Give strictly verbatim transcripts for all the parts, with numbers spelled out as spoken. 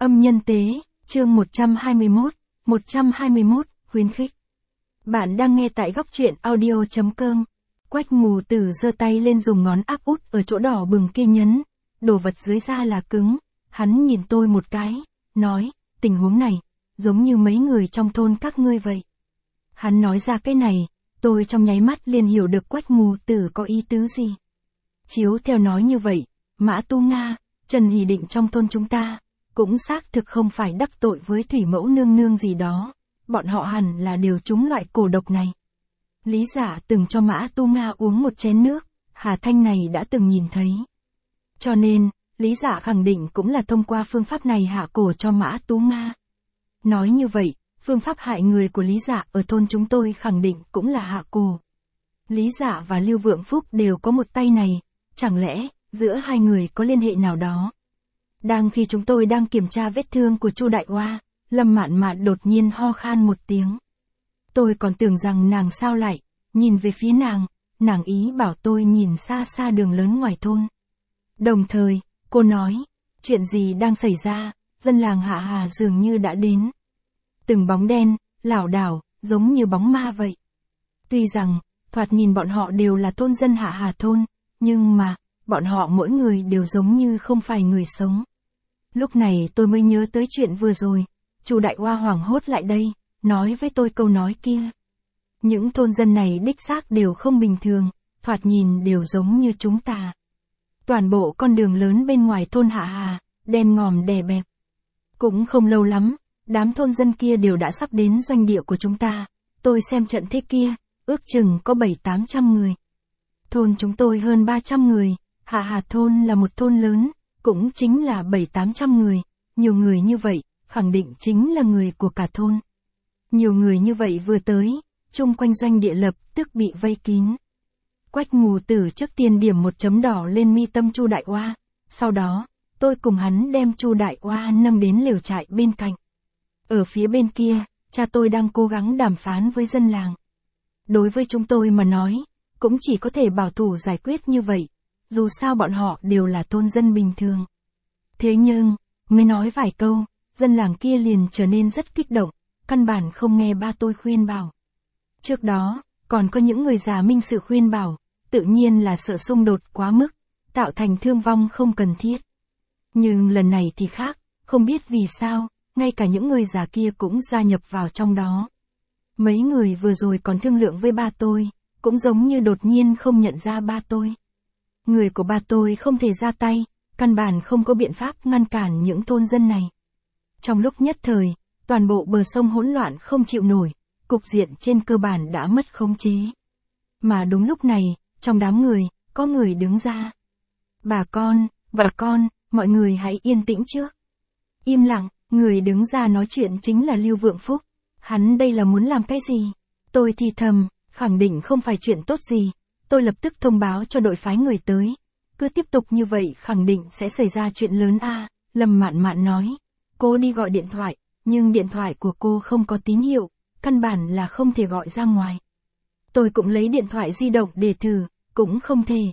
Âm nhân tế, chương một trăm hai mươi mốt, một trăm hai mươi mốt, khuyến khích. Bạn đang nghe tại góc truyện audio chấm com. Quách mù tử giơ tay lên dùng ngón áp út ở chỗ đỏ bừng kia nhấn. Đồ vật dưới da là cứng. Hắn nhìn tôi một cái, nói, tình huống này, giống như mấy người trong thôn các ngươi vậy. Hắn nói ra cái này, tôi trong nháy mắt liền hiểu được Quách mù tử có ý tứ gì. Chiếu theo nói như vậy, Mã Tu Nga, Trần Hỷ Định trong thôn chúng ta, cũng xác thực không phải đắc tội với thủy mẫu nương nương gì đó, bọn họ hẳn là đều trúng loại cổ độc này. Lý Giả từng cho Mã Tu Nga uống một chén nước, Hà Thanh này đã từng nhìn thấy. Cho nên, Lý Giả khẳng định cũng là thông qua phương pháp này hạ cổ cho Mã Tu Nga. Nói như vậy, phương pháp hại người của Lý Giả ở thôn chúng tôi khẳng định cũng là hạ cổ. Lý Giả và Lưu Vượng Phúc đều có một tay này, chẳng lẽ, giữa hai người có liên hệ nào đó? Đang khi chúng tôi đang kiểm tra vết thương của Chu Đại Oa, Lâm Mạn Mạn đột nhiên ho khan một tiếng. Tôi còn tưởng rằng nàng sao lại, nhìn về phía nàng, nàng ý bảo tôi nhìn xa xa đường lớn ngoài thôn. Đồng thời, cô nói, chuyện gì đang xảy ra, dân làng Hạ Hà dường như đã đến. Từng bóng đen, lảo đảo, giống như bóng ma vậy. Tuy rằng, thoạt nhìn bọn họ đều là thôn dân Hạ Hà thôn, nhưng mà, bọn họ mỗi người đều giống như không phải người sống. Lúc này tôi mới nhớ tới chuyện vừa rồi, Chu Đại Oa hoảng hốt lại đây, nói với tôi câu nói kia. Những thôn dân này đích xác đều không bình thường, thoạt nhìn đều giống như chúng ta. Toàn bộ con đường lớn bên ngoài thôn Hạ Hà, đen ngòm đè bẹp. Cũng không lâu lắm, đám thôn dân kia đều đã sắp đến doanh địa của chúng ta, tôi xem trận thế kia, ước chừng có bảy tám trăm người. Thôn chúng tôi hơn ba trăm người, Hạ Hà thôn là một thôn lớn, cũng chính là bảy tám trăm người, nhiều người như vậy, khẳng định chính là người của cả thôn. Nhiều người như vậy vừa tới, chung quanh doanh địa lập tức bị vây kín. Quách mù tử trước tiên điểm một chấm đỏ lên mi tâm Chu Đại Oa, sau đó, tôi cùng hắn đem Chu Đại Oa nâng đến lều trại bên cạnh. Ở phía bên kia, cha tôi đang cố gắng đàm phán với dân làng. Đối với chúng tôi mà nói, cũng chỉ có thể bảo thủ giải quyết như vậy, dù sao bọn họ đều là thôn dân bình thường. Thế nhưng, mới nói vài câu, dân làng kia liền trở nên rất kích động, căn bản không nghe ba tôi khuyên bảo. Trước đó, còn có những người già minh sự khuyên bảo, tự nhiên là sợ xung đột quá mức, tạo thành thương vong không cần thiết. Nhưng lần này thì khác, không biết vì sao, ngay cả những người già kia cũng gia nhập vào trong đó. Mấy người vừa rồi còn thương lượng với ba tôi, cũng giống như đột nhiên không nhận ra ba tôi. Người của ba tôi không thể ra tay, căn bản không có biện pháp ngăn cản những thôn dân này. Trong lúc nhất thời, toàn bộ bờ sông hỗn loạn không chịu nổi, cục diện trên cơ bản đã mất khống chế. Mà đúng lúc này, trong đám người, có người đứng ra. Bà con, bà con, mọi người hãy yên tĩnh trước. Im lặng, người đứng ra nói chuyện chính là Lưu Vượng Phúc. Hắn đây là muốn làm cái gì? Tôi thì thầm, khẳng định không phải chuyện tốt gì. Tôi lập tức thông báo cho đội phái người tới. Cứ tiếp tục như vậy khẳng định sẽ xảy ra chuyện lớn a. À, Lâm Mạn Mạn nói. Cô đi gọi điện thoại, nhưng điện thoại của cô không có tín hiệu, căn bản là không thể gọi ra ngoài. Tôi cũng lấy điện thoại di động để thử, cũng không thể.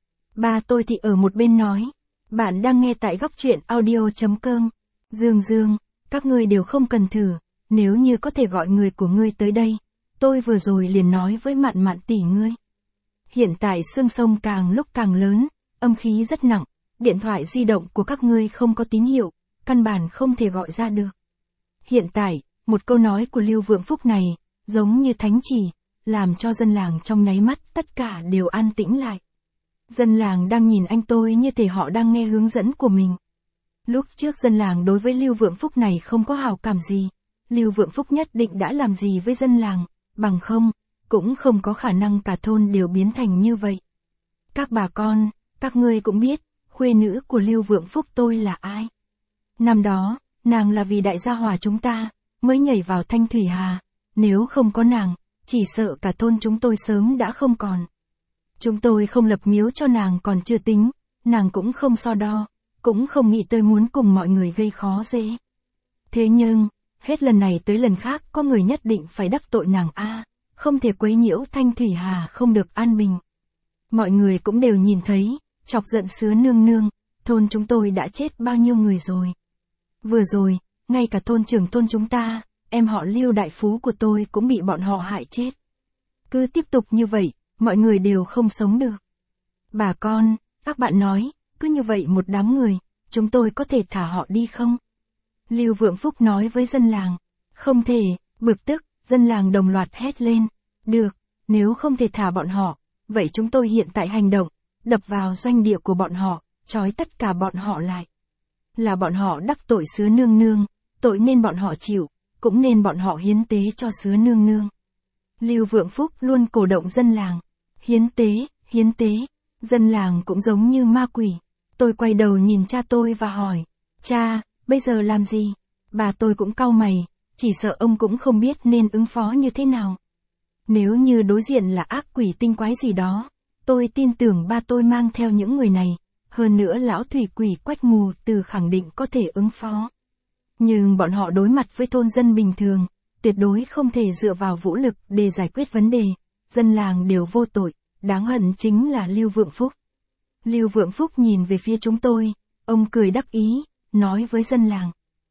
Ba tôi thì ở một bên nói. Bạn đang nghe tại góc truyện audio chấm com. Dương Dương, các ngươi đều không cần thử, nếu như có thể gọi người của ngươi tới đây. Tôi vừa rồi liền nói với Mạn Mạn tỷ ngươi. Hiện tại xương sông càng lúc càng lớn, âm khí rất nặng, điện thoại di động của các ngươi không có tín hiệu, căn bản không thể gọi ra được. Hiện tại, một câu nói của Lưu Vượng Phúc này, giống như thánh chỉ, làm cho dân làng trong nháy mắt tất cả đều an tĩnh lại. Dân làng đang nhìn anh tôi như thể họ đang nghe hướng dẫn của mình. Lúc trước dân làng đối với Lưu Vượng Phúc này không có hào cảm gì, Lưu Vượng Phúc nhất định đã làm gì với dân làng, bằng không, cũng không có khả năng cả thôn đều biến thành như vậy. Các bà con, các ngươi cũng biết, khuê nữ của Lưu Vượng Phúc tôi là ai. Năm đó, nàng là vì đại gia hòa chúng ta, mới nhảy vào Thanh Thủy Hà, nếu không có nàng, chỉ sợ cả thôn chúng tôi sớm đã không còn. Chúng tôi không lập miếu cho nàng còn chưa tính, nàng cũng không so đo, cũng không nghĩ tới muốn cùng mọi người gây khó dễ. Thế nhưng, hết lần này tới lần khác có người nhất định phải đắc tội nàng a, không thể quấy nhiễu Thanh Thủy Hà không được an bình. Mọi người cũng đều nhìn thấy, chọc giận Sứa Nương Nương, thôn chúng tôi đã chết bao nhiêu người rồi. Vừa rồi, ngay cả thôn trưởng thôn chúng ta, em họ Lưu đại phú của tôi cũng bị bọn họ hại chết. Cứ tiếp tục như vậy, mọi người đều không sống được. Bà con, các bạn nói, cứ như vậy một đám người, chúng tôi có thể thả họ đi không? Lưu Vượng Phúc nói với dân làng. Không thể, bực tức, dân làng đồng loạt hét lên. Được, nếu không thể thả bọn họ, vậy chúng tôi hiện tại hành động, đập vào doanh địa của bọn họ, trói tất cả bọn họ lại. Là bọn họ đắc tội Sứa Nương Nương, tội nên bọn họ chịu, cũng nên bọn họ hiến tế cho Sứa Nương Nương. Lưu Vượng Phúc luôn cổ động dân làng. Hiến tế, hiến tế, dân làng cũng giống như ma quỷ. Tôi quay đầu nhìn cha tôi và hỏi, cha, bây giờ làm gì? Bà tôi cũng cau mày, chỉ sợ ông cũng không biết nên ứng phó như thế nào. Nếu như đối diện là ác quỷ tinh quái gì đó, tôi tin tưởng ba tôi mang theo những người này, hơn nữa lão thủy quỷ Quách Mù Từ khẳng định có thể ứng phó. Nhưng bọn họ đối mặt với thôn dân bình thường, tuyệt đối không thể dựa vào vũ lực để giải quyết vấn đề, dân làng đều vô tội, đáng hận chính là Lưu Vượng Phúc. Lưu Vượng Phúc nhìn về phía chúng tôi, ông cười đắc ý, nói với dân làng.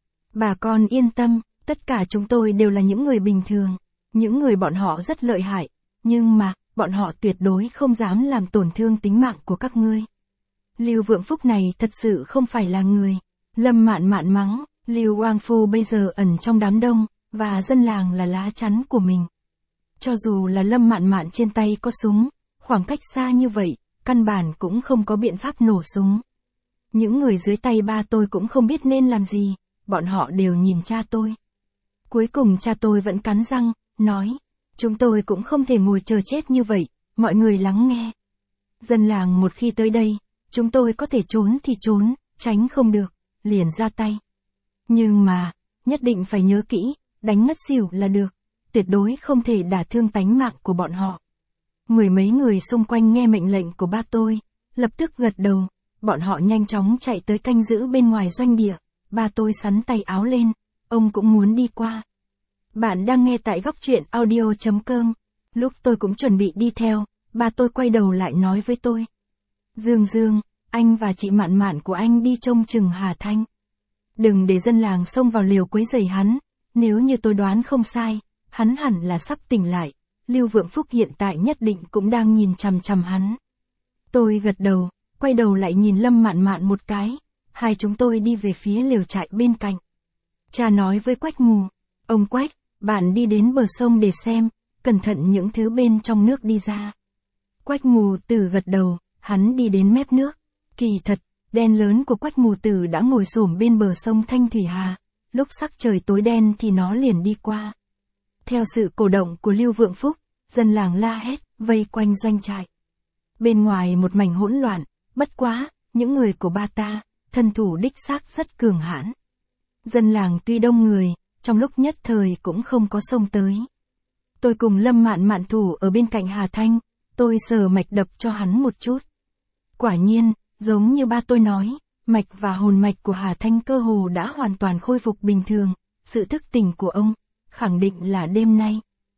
Bà con yên tâm, tất cả chúng tôi đều là những người bình thường, những người bọn họ rất lợi hại, nhưng mà, bọn họ tuyệt đối không dám làm tổn thương tính mạng của các ngươi. Lưu Vượng Phúc này thật sự không phải là người. Lâm Mạn Mạn mắng, Lưu Quang Phu bây giờ ẩn trong đám đông, và dân làng là lá chắn của mình. Cho dù là Lâm Mạn Mạn trên tay có súng, khoảng cách xa như vậy, căn bản cũng không có biện pháp nổ súng. Những người dưới tay ba tôi cũng không biết nên làm gì, bọn họ đều nhìn cha tôi. Cuối cùng cha tôi vẫn cắn răng, nói, chúng tôi cũng không thể ngồi chờ chết như vậy, mọi người lắng nghe. Dân làng một khi tới đây, chúng tôi có thể trốn thì trốn, tránh không được, liền ra tay. Nhưng mà, nhất định phải nhớ kỹ, đánh ngất xỉu là được, tuyệt đối không thể đả thương tánh mạng của bọn họ. Mười mấy người xung quanh nghe mệnh lệnh của ba tôi, lập tức gật đầu, bọn họ nhanh chóng chạy tới canh giữ bên ngoài doanh địa, ba tôi xắn tay áo lên, ông cũng muốn đi qua. Bạn đang nghe tại góc truyện audio chấm com, lúc tôi cũng chuẩn bị đi theo, ba tôi quay đầu lại nói với tôi. Dương Dương, anh và chị Mạn Mạn của anh đi trông chừng Hà Thanh. Đừng để dân làng xông vào liều quấy rầy hắn, nếu như tôi đoán không sai, hắn hẳn là sắp tỉnh lại, Lưu Vượng Phúc hiện tại nhất định cũng đang nhìn chằm chằm hắn. Tôi gật đầu, quay đầu lại nhìn Lâm Mạn Mạn một cái, hai chúng tôi đi về phía lều trại bên cạnh. Cha nói với Quách Mù, ông Quách, bạn đi đến bờ sông để xem, cẩn thận những thứ bên trong nước đi ra. Quách Mù Tử gật đầu, hắn đi đến mép nước. Kỳ thật, đen lớn của Quách Mù Tử đã ngồi xổm bên bờ sông Thanh Thủy Hà, lúc sắc trời tối đen thì nó liền đi qua. Theo sự cổ động của Lưu Vượng Phúc, dân làng la hét, vây quanh doanh trại. Bên ngoài một mảnh hỗn loạn, bất quá, những người của ba ta, thân thủ đích xác rất cường hãn. Dân làng tuy đông người, trong lúc nhất thời cũng không có xông tới. Tôi cùng Lâm Mạn Mạn thủ ở bên cạnh Hà Thanh, tôi sờ mạch đập cho hắn một chút. Quả nhiên, giống như ba tôi nói, mạch và hồn mạch của Hà Thanh cơ hồ đã hoàn toàn khôi phục bình thường, sự thức tỉnh của ông, khẳng định là đêm nay.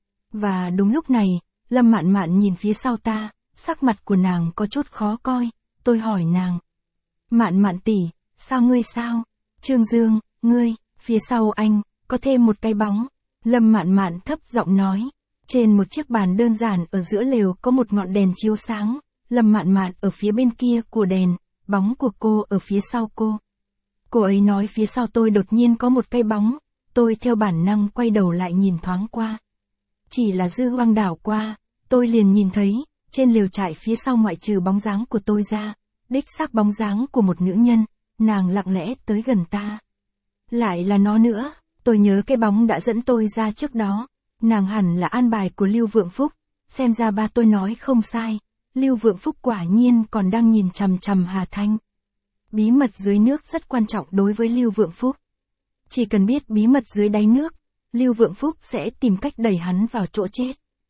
Và đúng lúc này, Lâm Mạn Mạn nhìn phía sau ta, sắc mặt của nàng có chút khó coi, tôi hỏi nàng. Mạn Mạn tỷ, sao ngươi sao? Trương Dương, ngươi, phía sau anh, có thêm một cái bóng. Lâm Mạn Mạn thấp giọng nói. Trên một chiếc bàn đơn giản ở giữa lều có một ngọn đèn chiếu sáng, Lâm Mạn Mạn ở phía bên kia của đèn, bóng của cô ở phía sau cô. Cô ấy nói phía sau tôi đột nhiên có một cái bóng, tôi theo bản năng quay đầu lại nhìn thoáng qua. Chỉ là dư quang đảo qua, tôi liền nhìn thấy, trên lều trại phía sau ngoại trừ bóng dáng của tôi ra, đích xác bóng dáng của một nữ nhân, nàng lặng lẽ tới gần ta. Lại là nó nữa, tôi nhớ cái bóng đã dẫn tôi ra trước đó, nàng hẳn là an bài của Lưu Vượng Phúc, xem ra ba tôi nói không sai, Lưu Vượng Phúc quả nhiên còn đang nhìn chằm chằm Hà Thanh. Bí mật dưới nước rất quan trọng đối với Lưu Vượng Phúc. Chỉ cần biết bí mật dưới đáy nước, Lưu Vượng Phúc sẽ tìm cách đẩy hắn vào chỗ chết.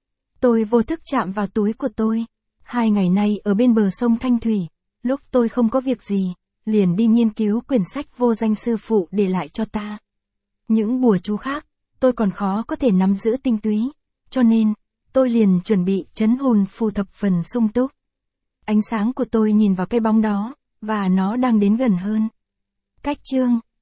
Tôi vô thức chạm vào túi của tôi. Hai ngày nay ở bên bờ sông Thanh Thủy, lúc tôi không có việc gì, liền đi nghiên cứu quyển sách vô danh sư phụ để lại cho ta. Những bùa chú khác, tôi còn khó có thể nắm giữ tinh túy, cho nên, tôi liền chuẩn bị trấn hồn phù thập phần sung túc. Ánh sáng của tôi nhìn vào cái bóng đó, và nó đang đến gần hơn. Cách chương